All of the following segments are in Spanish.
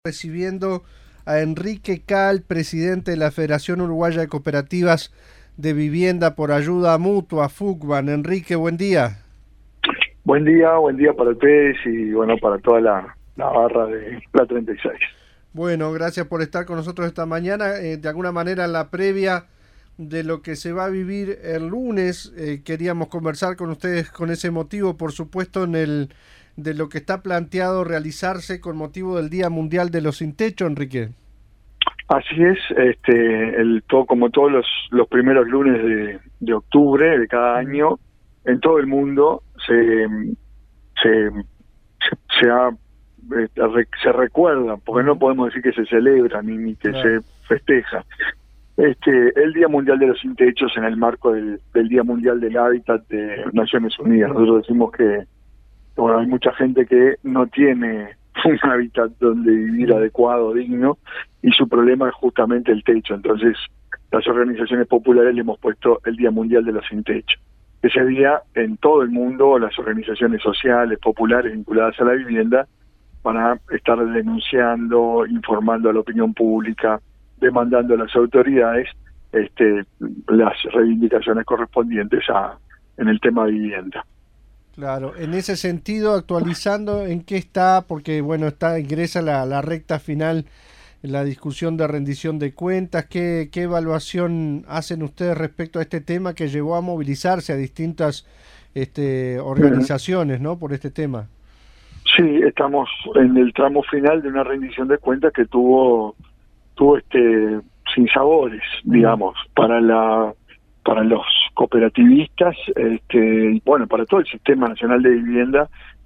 Recibiendo a Enrique Cal, presidente de la Federación Uruguaya de Cooperativas de Vivienda por Ayuda Mutua, FUCBAN. Enrique, buen día. Buen día para ustedes y bueno, para toda la barra de la 36. Bueno, gracias por estar con nosotros esta mañana. De alguna manera, en la previa de lo que se va a vivir el lunes, queríamos conversar con ustedes con ese motivo, por supuesto, de lo que está planteado realizarse con motivo del Día Mundial de los Sin Techo, Enrique. Así es, como todos los primeros lunes de octubre de cada año, en todo el mundo se recuerda, porque no podemos decir que se celebra ni que se festeja, el Día Mundial de los Sin Techos en el marco del Día Mundial del Hábitat de Naciones Unidas. Nosotros decimos que bueno, hay mucha gente que no tiene un hábitat donde vivir adecuado, digno, y su problema es justamente el techo. Entonces, las organizaciones populares le hemos puesto el Día Mundial de los Sin Techo. Ese día, en todo el mundo, las organizaciones sociales, populares vinculadas a la vivienda van a estar denunciando, informando a la opinión pública, demandando a las autoridades las reivindicaciones correspondientes en el tema de vivienda. Claro, en ese sentido, actualizando en qué está, porque bueno, ingresa la recta final en la discusión de rendición de cuentas. ¿Qué evaluación hacen ustedes respecto a este tema que llevó a movilizarse a distintas organizaciones, ¿no?, por este tema? Sí, estamos en el tramo final de una rendición de cuentas que tuvo sinsabores, digamos, para los cooperativistas, bueno, para todo el Sistema Nacional de Vivienda.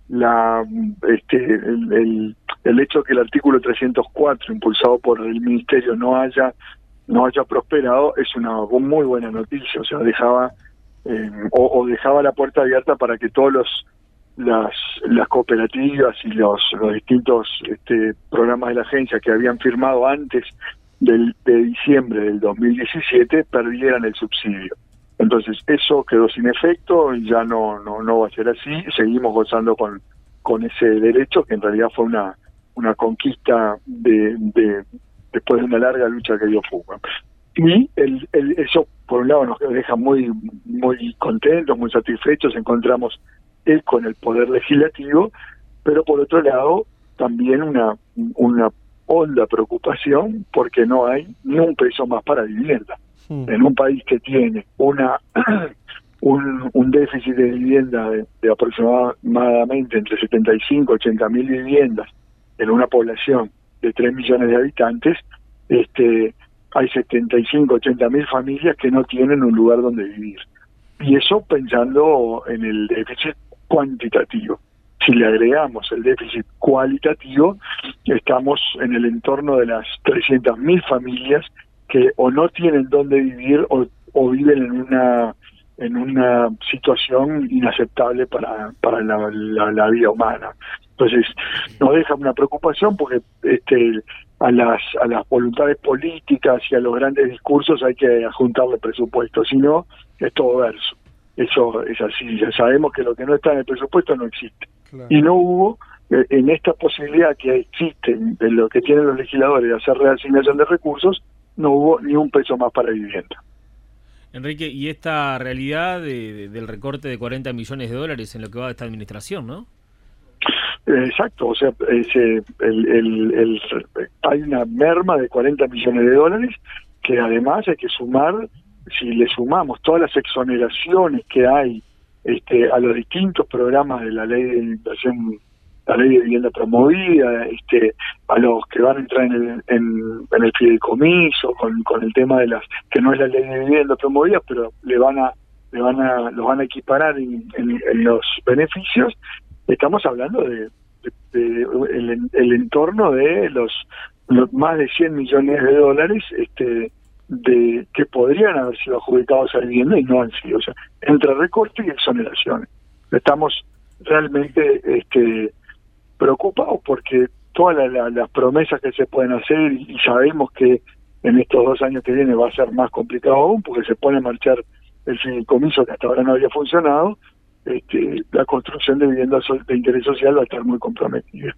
El hecho de que el artículo 304 impulsado por el Ministerio no haya prosperado es una muy buena noticia. O sea, dejaba la puerta abierta para que las cooperativas y los distintos programas de la agencia que habían firmado antes de diciembre del 2017 perdieran el subsidio. Entonces eso quedó sin efecto y ya no va a ser así. Seguimos gozando con ese derecho, que en realidad fue una conquista después de una larga lucha que dio FUCBAN. Y eso por un lado nos deja muy contentos, muy satisfechos, encontramos eco en el poder legislativo, pero por otro lado también una honda preocupación porque no hay ni un peso más para vivienda. En un país que tiene un déficit de vivienda de aproximadamente entre 75 y 80 mil viviendas en una población de 3 millones de habitantes, hay 75, 80 mil familias que no tienen un lugar donde vivir. Y eso pensando en el déficit cuantitativo. Si le agregamos el déficit cualitativo, estamos en el entorno de las 300.000 familias que o no tienen dónde vivir o viven en una situación inaceptable para la vida humana. Entonces, nos deja una preocupación porque a las voluntades políticas y a los grandes discursos hay que adjuntarle presupuesto, si no, es todo verso. Eso es así, ya sabemos que lo que no está en el presupuesto no existe. Claro. Y no hubo, en esta posibilidad que existe, de lo que tienen los legisladores de hacer reasignación de recursos, no hubo ni un peso más para vivienda. Enrique, y esta realidad del recorte de 40 millones de dólares en lo que va de esta administración, ¿no? Exacto, o sea, hay una merma de 40 millones de dólares que además hay que sumar. Si le sumamos todas las exoneraciones que hay a los distintos programas de la ley de inversión, la ley de vivienda promovida, a los que van a entrar en el fideicomiso, con el tema de que no es la ley de vivienda promovida, pero los van a equiparar en los beneficios. Estamos hablando de el entorno de los más de 100 millones de dólares que podrían haber sido adjudicados a vivienda y no han sido. O sea, entre recortes y exoneraciones. Estamos realmente preocupados porque todas las promesas que se pueden hacer, y sabemos que en estos 2 años que vienen va a ser más complicado aún porque se pone a marchar el fideicomiso que hasta ahora no había funcionado. La construcción de viviendas de interés social va a estar muy comprometida.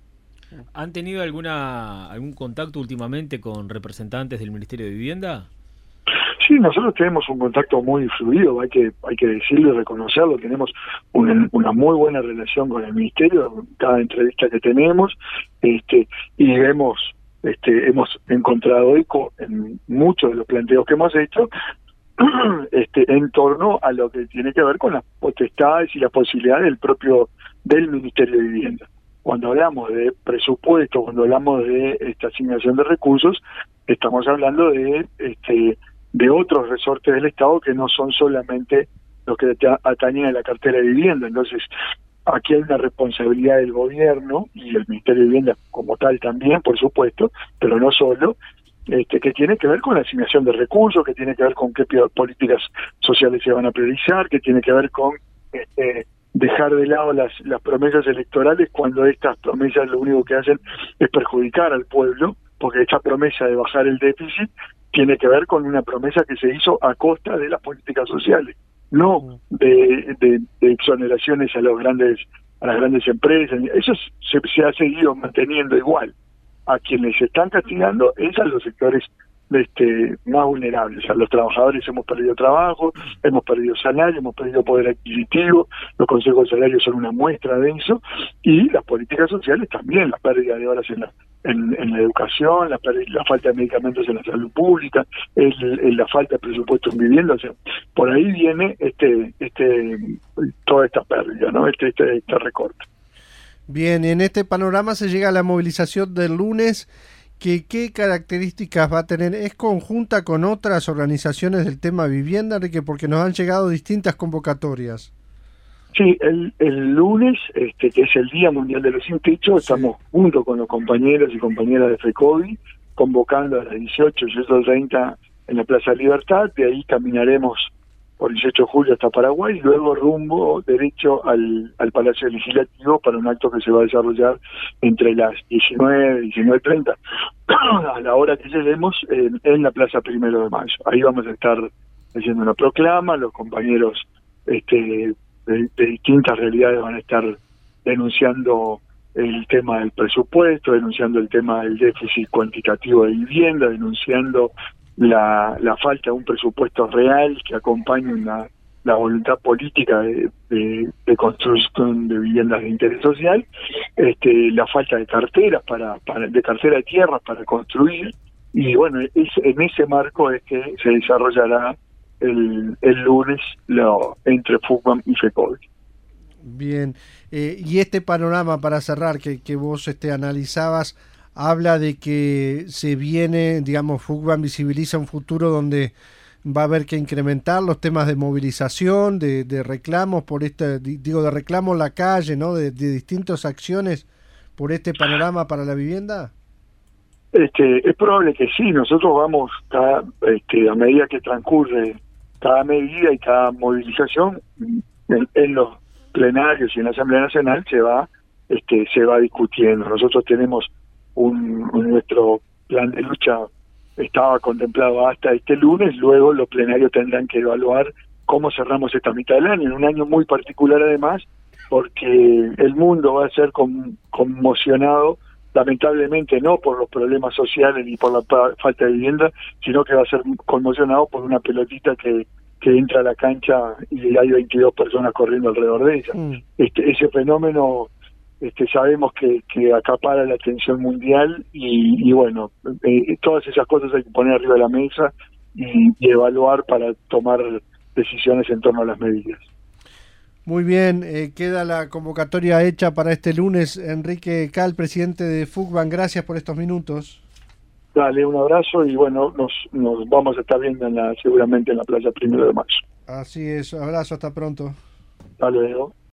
¿Han tenido algún contacto últimamente con representantes del Ministerio de Vivienda? Sí, nosotros tenemos un contacto muy fluido, hay que decirlo y reconocerlo, tenemos una muy buena relación con el Ministerio, cada entrevista que tenemos, y hemos encontrado eco en muchos de los planteos que hemos hecho, en torno a lo que tiene que ver con las potestades y las posibilidades del Ministerio de Vivienda. Cuando hablamos de presupuesto, cuando hablamos de esta asignación de recursos, estamos hablando de otros resortes del Estado que no son solamente los que atañen a la cartera de vivienda. Entonces, aquí hay una responsabilidad del gobierno y el Ministerio de Vivienda como tal también, por supuesto, pero no solo, que tiene que ver con la asignación de recursos, que tiene que ver con qué políticas sociales se van a priorizar, que tiene que ver con dejar de lado las promesas electorales cuando estas promesas lo único que hacen es perjudicar al pueblo, porque esta promesa de bajar el déficit tiene que ver con una promesa que se hizo a costa de las políticas sociales, no de exoneraciones a las grandes empresas. Eso se ha seguido manteniendo igual. A quienes se están castigando es a los sectores más vulnerables. A los trabajadores hemos perdido trabajo, hemos perdido salario, hemos perdido poder adquisitivo, los consejos de salario son una muestra de eso, y las políticas sociales también, la pérdida de horas en la educación, la falta de medicamentos en la salud pública, la falta de presupuesto en vivienda. O sea, por ahí viene toda esta pérdida, ¿no? Este recorte. Bien, en este panorama se llega a la movilización del lunes. ¿Qué características va a tener? ¿Es conjunta con otras organizaciones del tema vivienda, Enrique? Porque nos han llegado distintas convocatorias. Sí, el lunes, que es el Día Mundial de los Sin Techo, estamos junto con los compañeros y compañeras de FECODI, convocando a las 18 y 18:30 en la Plaza Libertad. De ahí caminaremos por 18 de julio hasta Paraguay, y luego rumbo derecho al Palacio Legislativo para un acto que se va a desarrollar entre las 19 y 19:30, a la hora que lleguemos en la Plaza 1 de Mayo. Ahí vamos a estar haciendo una proclama, los compañeros de distintas realidades van a estar denunciando el tema del presupuesto, denunciando el tema del déficit cuantitativo de vivienda, denunciando la falta de un presupuesto real que acompañe la voluntad política de construcción de viviendas de interés social, la falta de carteras de cartera de tierras para construir, y bueno, en ese marco es que se desarrollará el lunes entre FUCBAM y FECODI. Bien, y este panorama para cerrar que vos analizabas, habla de que se viene, digamos, FUCBAM visibiliza un futuro donde va a haber que incrementar los temas de movilización, de reclamos por de reclamos en la calle, ¿no? De distintas acciones por este panorama para la vivienda. Es probable que sí. Nosotros vamos a medida que transcurre cada medida y cada movilización en los plenarios y en la Asamblea Nacional se va discutiendo. Nosotros tenemos nuestro plan de lucha estaba contemplado hasta este lunes, luego los plenarios tendrán que evaluar cómo cerramos esta mitad del año, en un año muy particular además, porque el mundo va a ser conmocionado, lamentablemente no por los problemas sociales ni por la falta de vivienda, sino que va a ser conmocionado por una pelotita que entra a la cancha y hay 22 personas corriendo alrededor de ella. Ese fenómeno sabemos que acapara la atención mundial y bueno, todas esas cosas hay que poner arriba de la mesa y evaluar para tomar decisiones en torno a las medidas. Muy bien, queda la convocatoria hecha para este lunes. Enrique Cal, presidente de FUCBAM, gracias por estos minutos. Dale, un abrazo y bueno, nos vamos a estar viendo seguramente en la Plaza 1 de Mayo. Así es, abrazo, hasta pronto. Hasta luego.